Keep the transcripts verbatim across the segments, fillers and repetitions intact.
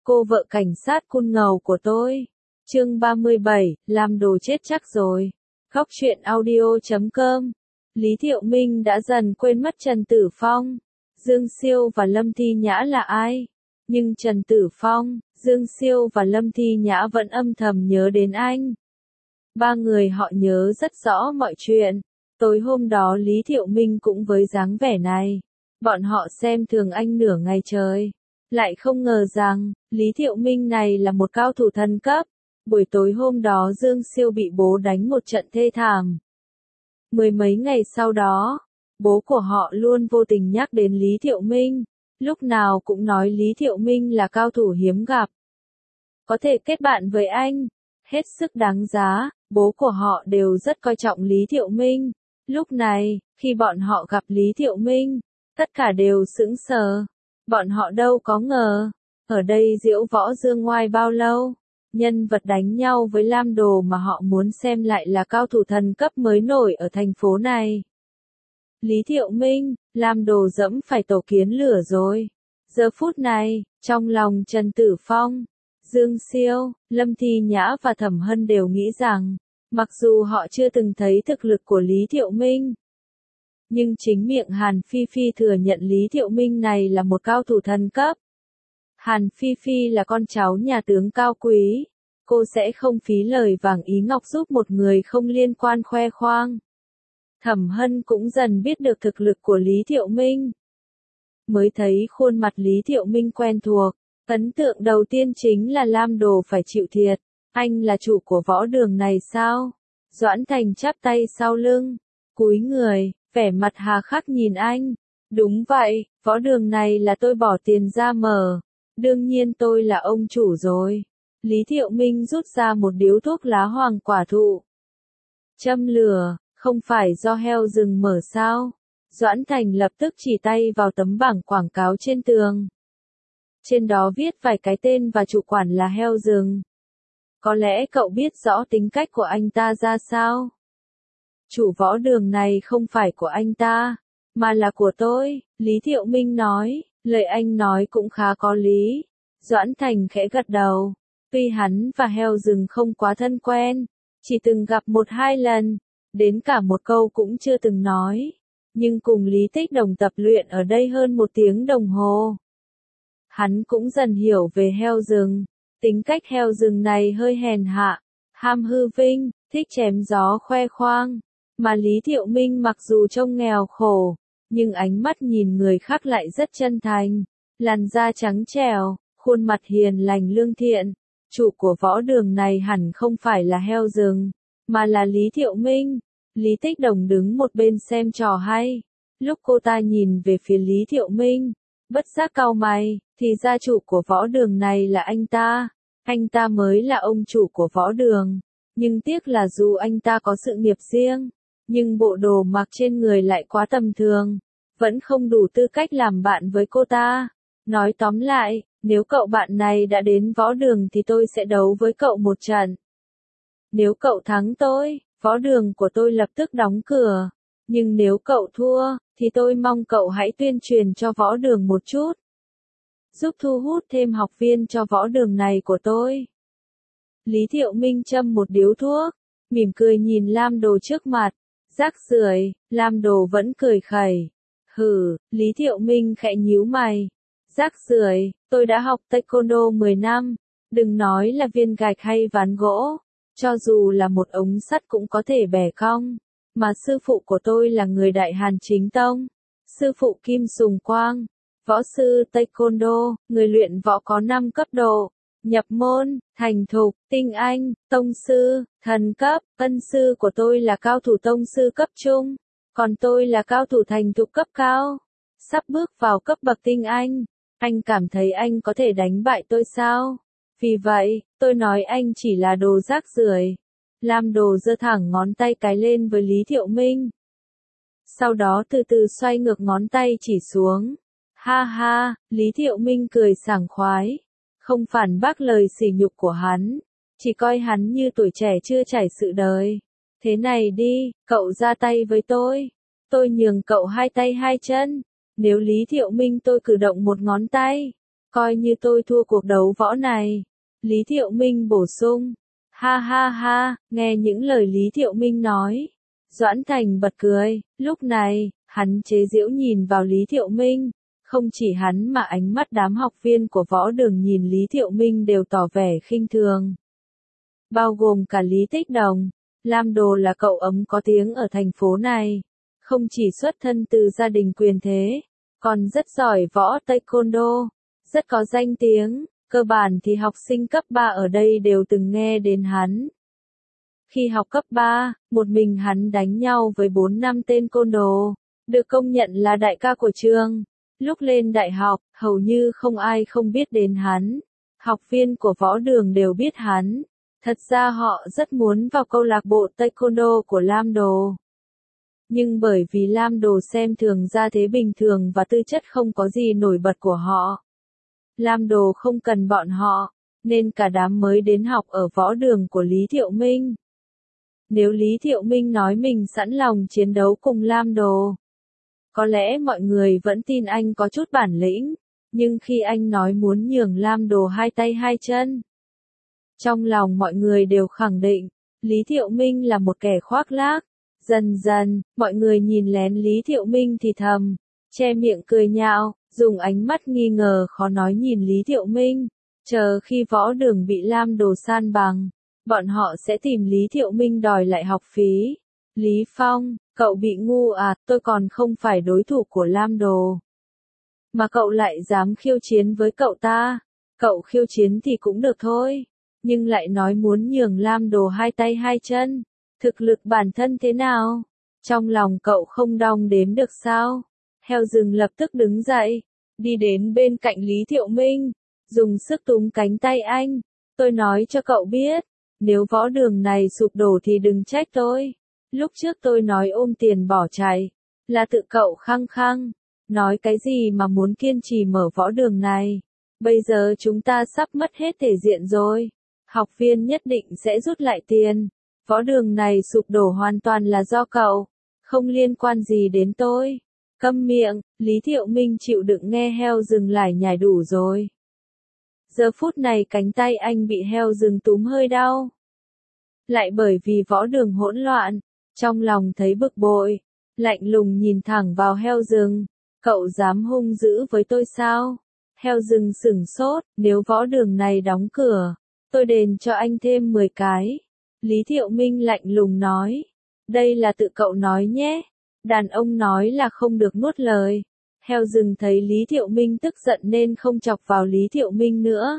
cô vợ cảnh sát cun ngầu của tôi. Chương ba mươi bảy, làm đồ chết chắc rồi. Góc truyện audio chấm com. Lý Thiệu Minh đã dần quên mất Trần Tử Phong, Dương Siêu và Lâm Thi Nhã là ai. Nhưng Trần Tử Phong, Dương Siêu và Lâm Thi Nhã vẫn âm thầm nhớ đến anh. Ba người họ nhớ rất rõ mọi chuyện. Tối hôm đó Lý Thiệu Minh cũng với dáng vẻ này. Bọn họ xem thường anh nửa ngày trời. Lại không ngờ rằng, Lý Thiệu Minh này là một cao thủ thần cấp. Buổi tối hôm đó Dương Siêu bị bố đánh một trận thê thảm. Mười mấy ngày sau đó, bố của họ luôn vô tình nhắc đến Lý Thiệu Minh. Lúc nào cũng nói Lý Thiệu Minh là cao thủ hiếm gặp. Có thể kết bạn với anh. Hết sức đáng giá, bố của họ đều rất coi trọng Lý Thiệu Minh. Lúc này, khi bọn họ gặp Lý Thiệu Minh, tất cả đều sững sờ. Bọn họ đâu có ngờ, ở đây diễu võ dương ngoai bao lâu, nhân vật đánh nhau với Lam Đồ mà họ muốn xem lại là cao thủ thần cấp mới nổi ở thành phố này. Lý Thiệu Minh, Lam Đồ dẫm phải tổ kiến lửa rồi. Giờ phút này, trong lòng Trần Tử Phong, Dương Siêu, Lâm Thi Nhã và Thẩm Hân đều nghĩ rằng, mặc dù họ chưa từng thấy thực lực của Lý Thiệu Minh, nhưng chính miệng Hàn Phi Phi thừa nhận Lý Thiệu Minh này là một cao thủ thần cấp. Hàn Phi Phi là con cháu nhà tướng cao quý, cô sẽ không phí lời vàng ý ngọc giúp một người không liên quan khoe khoang. Thẩm Hân cũng dần biết được thực lực của Lý Thiệu Minh. Mới thấy khuôn mặt Lý Thiệu Minh quen thuộc, ấn tượng đầu tiên chính là Lam Đồ phải chịu thiệt. Anh là chủ của võ đường này sao? Doãn Thành chắp tay sau lưng, cúi người, vẻ mặt hà khắc nhìn anh. Đúng vậy, võ đường này là tôi bỏ tiền ra mở. Đương nhiên tôi là ông chủ rồi. Lý Thiệu Minh rút ra một điếu thuốc lá hoàng quả thụ. Châm lửa, không phải do heo rừng mở sao? Doãn Thành lập tức chỉ tay vào tấm bảng quảng cáo trên tường. Trên đó viết vài cái tên và chủ quản là heo rừng. Có lẽ cậu biết rõ tính cách của anh ta ra sao? Chủ võ đường này không phải của anh ta, mà là của tôi, Lý Thiệu Minh nói, lời anh nói cũng khá có lý. Doãn Thành khẽ gật đầu, tuy hắn và heo rừng không quá thân quen, chỉ từng gặp một hai lần, đến cả một câu cũng chưa từng nói, nhưng cùng Lý Tích Đồng tập luyện ở đây hơn một tiếng đồng hồ. Hắn cũng dần hiểu về heo rừng, tính cách heo rừng này hơi hèn hạ, ham hư vinh, thích chém gió khoe khoang. Mà Lý Thiệu Minh mặc dù trông nghèo khổ, nhưng ánh mắt nhìn người khác lại rất chân thành, làn da trắng trẻo, khuôn mặt hiền lành lương thiện. Chủ của võ đường này hẳn không phải là heo rừng, mà là Lý Thiệu Minh. Lý Tích Đồng đứng một bên xem trò hay. Lúc cô ta nhìn về phía Lý Thiệu Minh, bất giác cau mày, thì gia chủ của võ đường này là anh ta. Anh ta mới là ông chủ của võ đường. Nhưng tiếc là dù anh ta có sự nghiệp riêng, nhưng bộ đồ mặc trên người lại quá tầm thường, vẫn không đủ tư cách làm bạn với cô ta. Nói tóm lại, nếu cậu bạn này đã đến võ đường thì tôi sẽ đấu với cậu một trận. Nếu cậu thắng tôi, võ đường của tôi lập tức đóng cửa. Nhưng nếu cậu thua, thì tôi mong cậu hãy tuyên truyền cho võ đường một chút. Giúp thu hút thêm học viên cho võ đường này của tôi. Lý Thiệu Minh châm một điếu thuốc, mỉm cười nhìn Lam Đồ trước mặt. Rác rưởi, Lam Đồ vẫn cười khẩy. Hừ, Lý Thiệu Minh khẽ nhíu mày. Rác rưởi, tôi đã học taekwondo mười năm, đừng nói là viên gạch hay ván gỗ, cho dù là một ống sắt cũng có thể bẻ cong, mà sư phụ của tôi là người Đại Hàn Chính Tông, sư phụ Kim Sùng Quang, võ sư taekwondo, người luyện võ có năm cấp độ. Nhập môn, thành thục, tinh anh, tông sư, thần cấp, ân sư của tôi là cao thủ tông sư cấp trung, còn tôi là cao thủ thành thục cấp cao, sắp bước vào cấp bậc tinh anh. Anh cảm thấy anh có thể đánh bại tôi sao? Vì vậy, tôi nói anh chỉ là đồ rác rưởi. Lam Đồ giơ thẳng ngón tay cái lên với Lý Thiệu Minh. Sau đó từ từ xoay ngược ngón tay chỉ xuống. Ha ha, Lý Thiệu Minh cười sảng khoái. Không phản bác lời sỉ nhục của hắn, chỉ coi hắn như tuổi trẻ chưa trải sự đời. Thế này đi, cậu ra tay với tôi, tôi nhường cậu hai tay hai chân. Nếu Lý Thiệu Minh tôi cử động một ngón tay, coi như tôi thua cuộc đấu võ này. Lý Thiệu Minh bổ sung. Ha ha ha, nghe những lời Lý Thiệu Minh nói. Doãn Thành bật cười, lúc này, hắn chế giễu nhìn vào Lý Thiệu Minh. Không chỉ hắn mà ánh mắt đám học viên của võ đường nhìn Lý Thiệu Minh đều tỏ vẻ khinh thường. Bao gồm cả Lý Tích Đồng. Lam Đồ là cậu ấm có tiếng ở thành phố này. Không chỉ xuất thân từ gia đình quyền thế, còn rất giỏi võ taekwondo, rất có danh tiếng, cơ bản thì học sinh cấp ba ở đây đều từng nghe đến hắn. Khi học cấp ba, một mình hắn đánh nhau với bốn năm tên côn đồ, được công nhận là đại ca của trường. Lúc lên đại học, hầu như không ai không biết đến hắn. Học viên của võ đường đều biết hắn. Thật ra họ rất muốn vào câu lạc bộ taekwondo của Lam Đồ. Nhưng bởi vì Lam Đồ xem thường gia thế bình thường và tư chất không có gì nổi bật của họ. Lam Đồ không cần bọn họ, nên cả đám mới đến học ở võ đường của Lý Thiệu Minh. Nếu Lý Thiệu Minh nói mình sẵn lòng chiến đấu cùng Lam Đồ, có lẽ mọi người vẫn tin anh có chút bản lĩnh, nhưng khi anh nói muốn nhường Lam Đồ hai tay hai chân, trong lòng mọi người đều khẳng định, Lý Thiệu Minh là một kẻ khoác lác. Dần dần, mọi người nhìn lén Lý Thiệu Minh thì thầm, che miệng cười nhạo, dùng ánh mắt nghi ngờ khó nói nhìn Lý Thiệu Minh. Chờ khi võ đường bị Lam Đồ san bằng, bọn họ sẽ tìm Lý Thiệu Minh đòi lại học phí. Lý Phong, cậu bị ngu à, tôi còn không phải đối thủ của Lam Đồ. Mà cậu lại dám khiêu chiến với cậu ta. Cậu khiêu chiến thì cũng được thôi, nhưng lại nói muốn nhường Lam Đồ hai tay hai chân. Thực lực bản thân thế nào? Trong lòng cậu không đong đếm được sao? Heo rừng lập tức đứng dậy, đi đến bên cạnh Lý Thiệu Minh, dùng sức túm cánh tay anh. Tôi nói cho cậu biết, nếu võ đường này sụp đổ thì đừng trách tôi. Lúc trước tôi nói ôm tiền bỏ chạy, là tự cậu khăng khăng. Nói cái gì mà muốn kiên trì mở võ đường này? Bây giờ chúng ta sắp mất hết thể diện rồi. Học viên nhất định sẽ rút lại tiền. Võ đường này sụp đổ hoàn toàn là do cậu, không liên quan gì đến tôi. Câm miệng, Lý Thiệu Minh chịu đựng nghe heo rừng lải nhải đủ rồi. Giờ phút này cánh tay anh bị heo rừng túm hơi đau. Lại bởi vì võ đường hỗn loạn, trong lòng thấy bực bội, lạnh lùng nhìn thẳng vào heo rừng. Cậu dám hung dữ với tôi sao? Heo rừng sửng sốt, nếu võ đường này đóng cửa, tôi đền cho anh thêm mười cái. Lý Thiệu Minh lạnh lùng nói. Đây là tự cậu nói nhé. Đàn ông nói là không được nuốt lời. Heo rừng thấy Lý Thiệu Minh tức giận nên không chọc vào Lý Thiệu Minh nữa.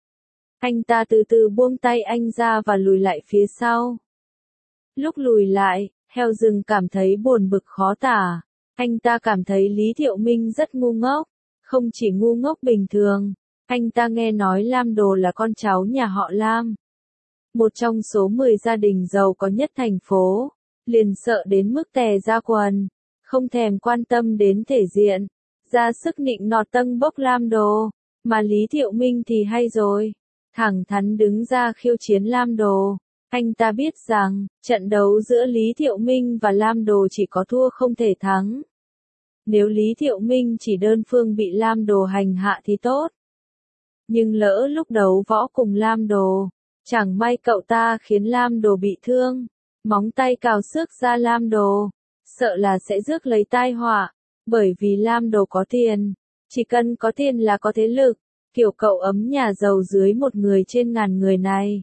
Anh ta từ từ buông tay anh ra và lùi lại phía sau. Lúc lùi lại, heo rừng cảm thấy buồn bực khó tả. Anh ta cảm thấy Lý Thiệu Minh rất ngu ngốc. Không chỉ ngu ngốc bình thường. Anh ta nghe nói Lam Đồ là con cháu nhà họ Lam. Một trong số mười gia đình giàu có nhất thành phố, liền sợ đến mức tè ra quần, không thèm quan tâm đến thể diện, ra sức nịnh nọt tâng bốc Lam Đồ, mà Lý Thiệu Minh thì hay rồi, thẳng thắn đứng ra khiêu chiến Lam Đồ. Anh ta biết rằng, trận đấu giữa Lý Thiệu Minh và Lam Đồ chỉ có thua không thể thắng. Nếu Lý Thiệu Minh chỉ đơn phương bị Lam Đồ hành hạ thì tốt. Nhưng lỡ lúc đấu võ cùng Lam Đồ, chẳng may cậu ta khiến Lam Đồ bị thương, móng tay cào xước ra Lam Đồ, sợ là sẽ rước lấy tai họa, bởi vì Lam Đồ có tiền, chỉ cần có tiền là có thế lực, kiểu cậu ấm nhà giàu dưới một người trên ngàn người này.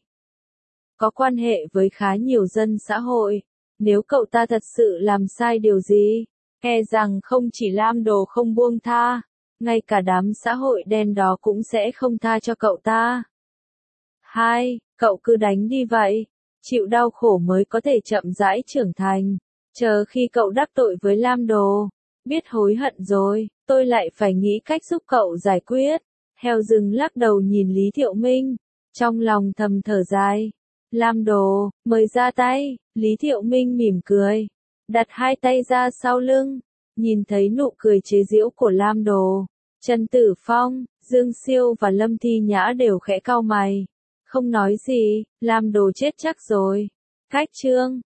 Có quan hệ với khá nhiều dân xã hội, nếu cậu ta thật sự làm sai điều gì, e rằng không chỉ Lam Đồ không buông tha, ngay cả đám xã hội đen đó cũng sẽ không tha cho cậu ta. Hai, cậu cứ đánh đi vậy, chịu đau khổ mới có thể chậm rãi trưởng thành, chờ khi cậu đắc tội với Lam Đồ, biết hối hận rồi, tôi lại phải nghĩ cách giúp cậu giải quyết. Heo rừng lắc đầu nhìn Lý Thiệu Minh, trong lòng thầm thở dài. Lam Đồ, mời ra tay. Lý Thiệu Minh mỉm cười, đặt hai tay ra sau lưng, nhìn thấy nụ cười chế giễu của Lam Đồ. Trần Tử Phong, Dương Siêu và Lâm Thi Nhã đều khẽ cau mày, không nói gì. Lam Đồ chết chắc rồi. Cách chương